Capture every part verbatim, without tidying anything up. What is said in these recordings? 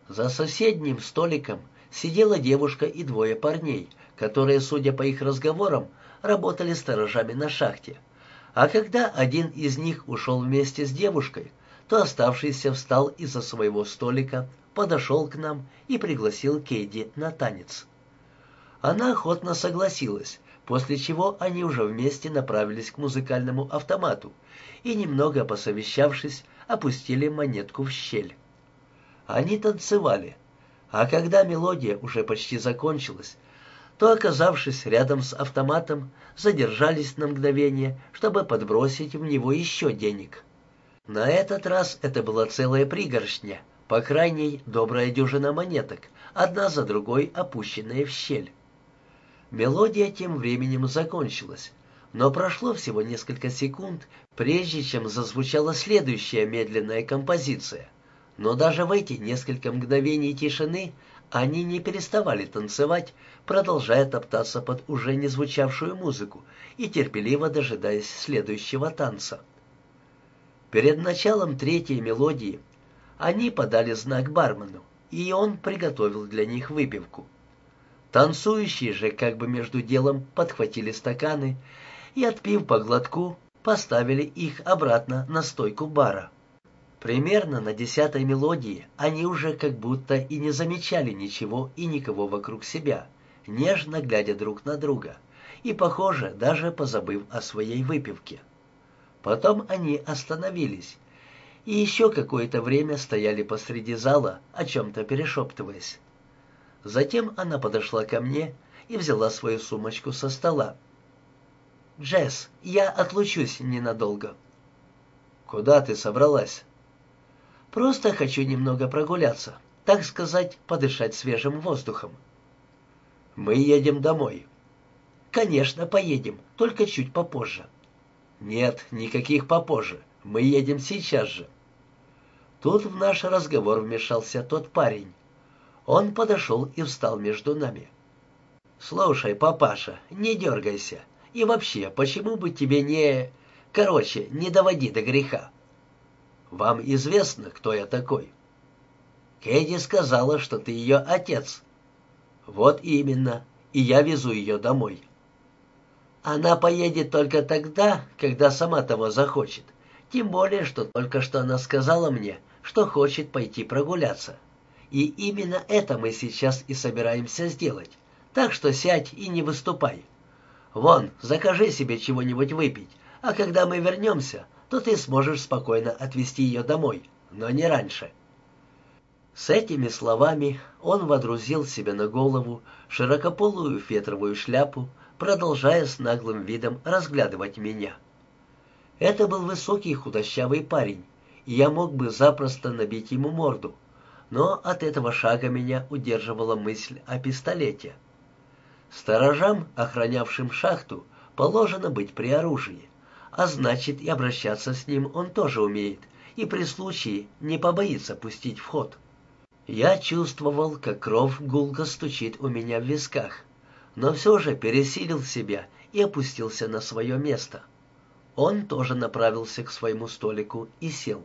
За соседним столиком сидела девушка и двое парней, которые, судя по их разговорам, работали сторожами на шахте. А когда один из них ушел вместе с девушкой, то оставшийся встал из-за своего столика, подошел к нам и пригласил Кейди на танец. Она охотно согласилась, после чего они уже вместе направились к музыкальному автомату и, немного посовещавшись, опустили монетку в щель. Они танцевали, а когда мелодия уже почти закончилась, то, оказавшись рядом с автоматом, задержались на мгновение, чтобы подбросить в него еще денег. На этот раз это была целая пригоршня, по крайней добрая дюжина монеток, одна за другой опущенные в щель. Мелодия тем временем закончилась, но прошло всего несколько секунд, прежде чем зазвучала следующая медленная композиция. Но даже в эти несколько мгновений тишины они не переставали танцевать, продолжая топтаться под уже не звучавшую музыку и терпеливо дожидаясь следующего танца. Перед началом третьей мелодии они подали знак бармену, и он приготовил для них выпивку. Танцующие же как бы между делом подхватили стаканы и, отпив по глотку, поставили их обратно на стойку бара. Примерно на десятой мелодии они уже как будто и не замечали ничего и никого вокруг себя, нежно глядя друг на друга, и, похоже, даже позабыв о своей выпивке. Потом они остановились и еще какое-то время стояли посреди зала, о чем-то перешептываясь. Затем она подошла ко мне и взяла свою сумочку со стола. «Джесс, я отлучусь ненадолго». «Куда ты собралась?» «Просто хочу немного прогуляться, так сказать, подышать свежим воздухом». «Мы едем домой». «Конечно, поедем, только чуть попозже». «Нет, никаких попозже. Мы едем сейчас же». Тут в наш разговор вмешался тот парень. Он подошел и встал между нами. «Слушай, папаша, не дергайся. И вообще, почему бы тебе не... Короче, не доводи до греха». «Вам известно, кто я такой?» «Кэдди сказала, что ты ее отец». «Вот именно. И я везу ее домой». «Она поедет только тогда, когда сама того захочет. Тем более, что только что она сказала мне, что хочет пойти прогуляться. И именно это мы сейчас и собираемся сделать. Так что сядь и не выступай. Вон, закажи себе чего-нибудь выпить, а когда мы вернемся, то ты сможешь спокойно отвезти ее домой, но не раньше». С этими словами он водрузил себе на голову широкополую фетровую шляпу, продолжая с наглым видом разглядывать меня. Это был высокий худощавый парень, и я мог бы запросто набить ему морду, но от этого шага меня удерживала мысль о пистолете. Сторожам, охранявшим шахту, положено быть при оружии, а значит, и обращаться с ним он тоже умеет, и при случае не побоится пустить в ход. Я чувствовал, как кровь гулко стучит у меня в висках, но все же пересилил себя и опустился на свое место. Он тоже направился к своему столику и сел.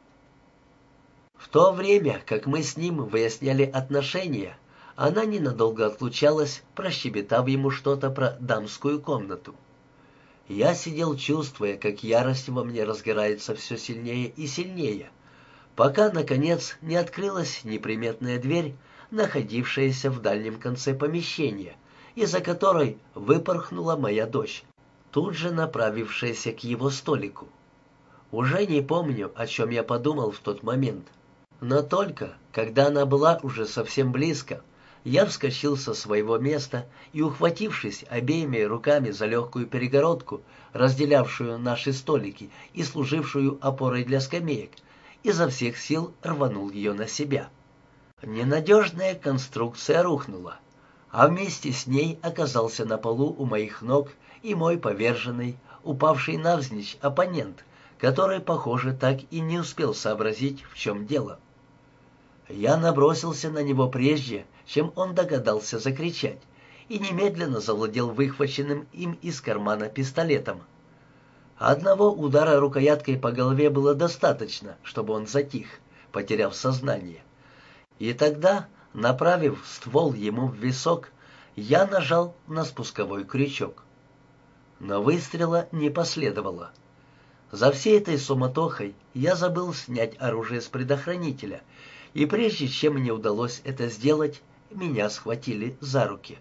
В то время, как мы с ним выясняли отношения, она ненадолго отлучалась, прощебетав ему что-то про дамскую комнату. Я сидел, чувствуя, как ярость во мне разгорается все сильнее и сильнее, пока, наконец, не открылась неприметная дверь, находившаяся в дальнем конце помещения, из-за которой выпорхнула моя дочь, тут же направившаяся к его столику. Уже не помню, о чем я подумал в тот момент, но только, когда она была уже совсем близко, я вскочил со своего места и, ухватившись обеими руками за легкую перегородку, разделявшую наши столики и служившую опорой для скамеек, изо всех сил рванул ее на себя. Ненадежная конструкция рухнула, а вместе с ней оказался на полу у моих ног и мой поверженный, упавший навзничь оппонент, который, похоже, так и не успел сообразить, в чем дело. Я набросился на него прежде, чем он догадался закричать, и немедленно завладел выхваченным им из кармана пистолетом. Одного удара рукояткой по голове было достаточно, чтобы он затих, потеряв сознание. И тогда, направив ствол ему в висок, я нажал на спусковой крючок. Но выстрела не последовало. За всей этой суматохой я забыл снять оружие с предохранителя, и прежде чем мне удалось это сделать, меня схватили за руки.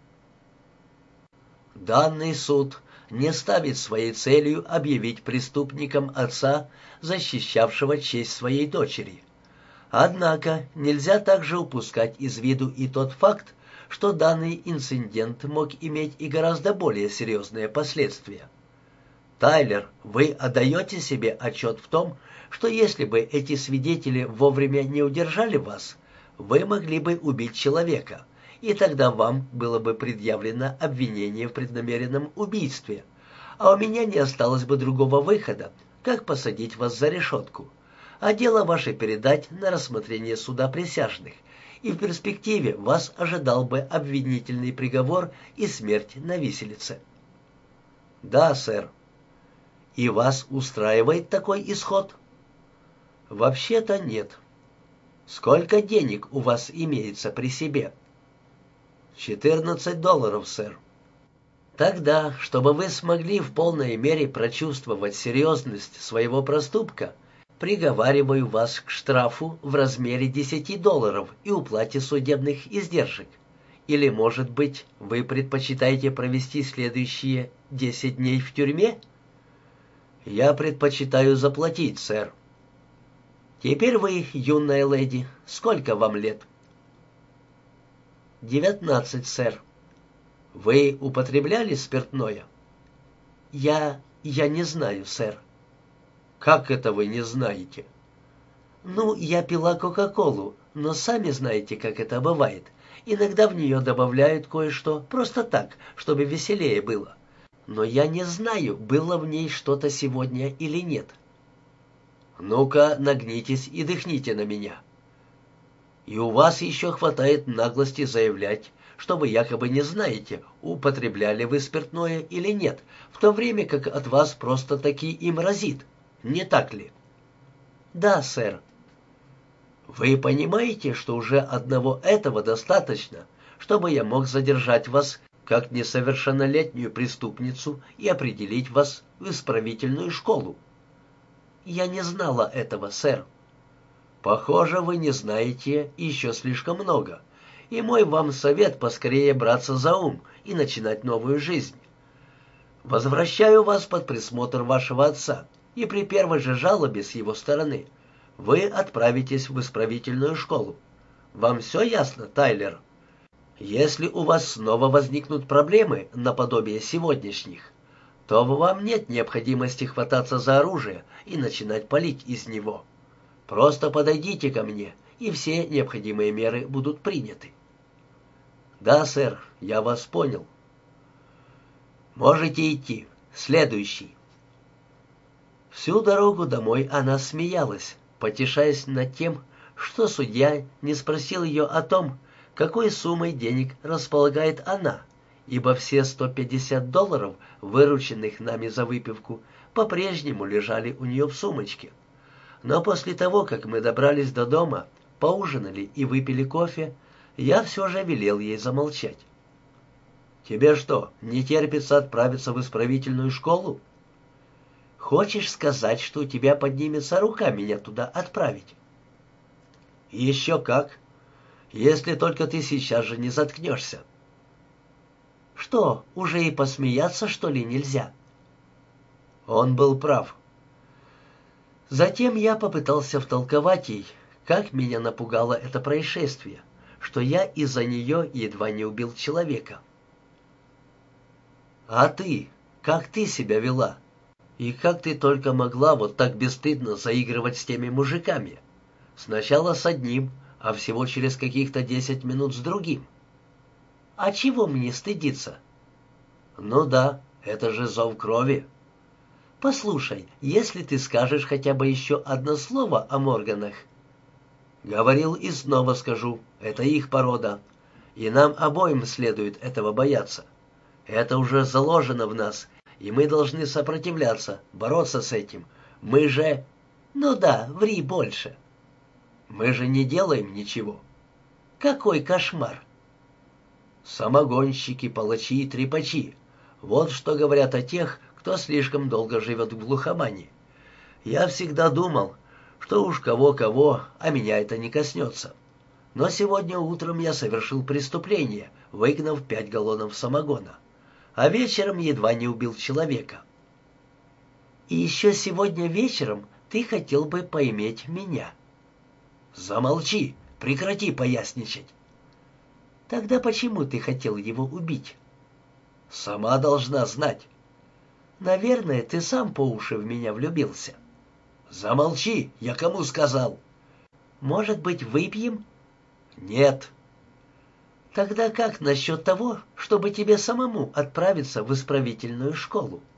Данный суд не ставит своей целью объявить преступником отца, защищавшего честь своей дочери. Однако нельзя также упускать из виду и тот факт, что данный инцидент мог иметь и гораздо более серьезные последствия. Тайлер, вы отдаете себе отчет в том, что если бы эти свидетели вовремя не удержали вас, вы могли бы убить человека, и тогда вам было бы предъявлено обвинение в преднамеренном убийстве, а у меня не осталось бы другого выхода, как посадить вас за решетку, а дело ваше передать на рассмотрение суда присяжных, и в перспективе вас ожидал бы обвинительный приговор и смерть на виселице. Да, сэр. И вас устраивает такой исход? Вообще-то нет. Сколько денег у вас имеется при себе? четырнадцать долларов, сэр. Тогда, чтобы вы смогли в полной мере прочувствовать серьезность своего проступка, приговариваю вас к штрафу в размере десяти долларов и уплате судебных издержек. Или, может быть, вы предпочитаете провести следующие десять дней в тюрьме? Я предпочитаю заплатить, сэр. Теперь вы, юная леди, сколько вам лет? Девятнадцать, сэр. Вы употребляли спиртное? Я... я не знаю, сэр. Как это вы не знаете? Ну, я пила Кока-Колу, но сами знаете, как это бывает. Иногда в нее добавляют кое-что, просто так, чтобы веселее было. Но я не знаю, было в ней что-то сегодня или нет. Ну-ка, нагнитесь и дыхните на меня. И у вас еще хватает наглости заявлять, что вы якобы не знаете, употребляли вы спиртное или нет, в то время как от вас просто-таки им разит. Не так ли? Да, сэр. Вы понимаете, что уже одного этого достаточно, чтобы я мог задержать вас как несовершеннолетнюю преступницу и определить вас в исправительную школу? Я не знала этого, сэр. Похоже, вы не знаете еще слишком много, и мой вам совет поскорее браться за ум и начинать новую жизнь. Возвращаю вас под присмотр вашего отца, и при первой же жалобе с его стороны вы отправитесь в исправительную школу. Вам все ясно, Тайлер? Если у вас снова возникнут проблемы наподобие сегодняшних, то вам нет необходимости хвататься за оружие и начинать палить из него. Просто подойдите ко мне, и все необходимые меры будут приняты. Да, сэр, я вас понял. Можете идти. Следующий. Всю дорогу домой она смеялась, потешаясь над тем, что судья не спросил ее о том, какой суммой денег располагает она, ибо все сто пятьдесят долларов, вырученных нами за выпивку, по-прежнему лежали у нее в сумочке. Но после того, как мы добрались до дома, поужинали и выпили кофе, я все же велел ей замолчать. «Тебе что, не терпится отправиться в исправительную школу? Хочешь сказать, что у тебя поднимется рука меня туда отправить?» «Еще как, если только ты сейчас же не заткнешься». «Что, уже и посмеяться, что ли, нельзя?» Он был прав. Затем я попытался втолковать ей, как меня напугало это происшествие, что я из-за нее едва не убил человека. «А ты? Как ты себя вела? И как ты только могла вот так бесстыдно заигрывать с теми мужиками? Сначала с одним, а всего через каких-то десять минут с другим. А чего мне стыдиться?» «Ну да, это же зов крови». «Послушай, если ты скажешь хотя бы еще одно слово о Морганах...» «Говорил и снова скажу, это их порода, и нам обоим следует этого бояться. Это уже заложено в нас, и мы должны сопротивляться, бороться с этим. Мы же...» «Ну да, ври больше». «Мы же не делаем ничего». Какой кошмар! Самогонщики, палачи и трепачи. Вот что говорят о тех, кто слишком долго живет в глухомане. Я всегда думал, что уж кого-кого, а меня это не коснется. Но сегодня утром я совершил преступление, выгнав пять галлонов самогона. А вечером едва не убил человека. И еще сегодня вечером ты хотел бы поиметь меня. Замолчи, прекрати поясничать. Тогда почему ты хотел его убить? Сама должна знать. Наверное, ты сам по уши в меня влюбился. Замолчи, я кому сказал? Может быть, выпьем? Нет. Тогда как насчет того, чтобы тебе самому отправиться в исправительную школу?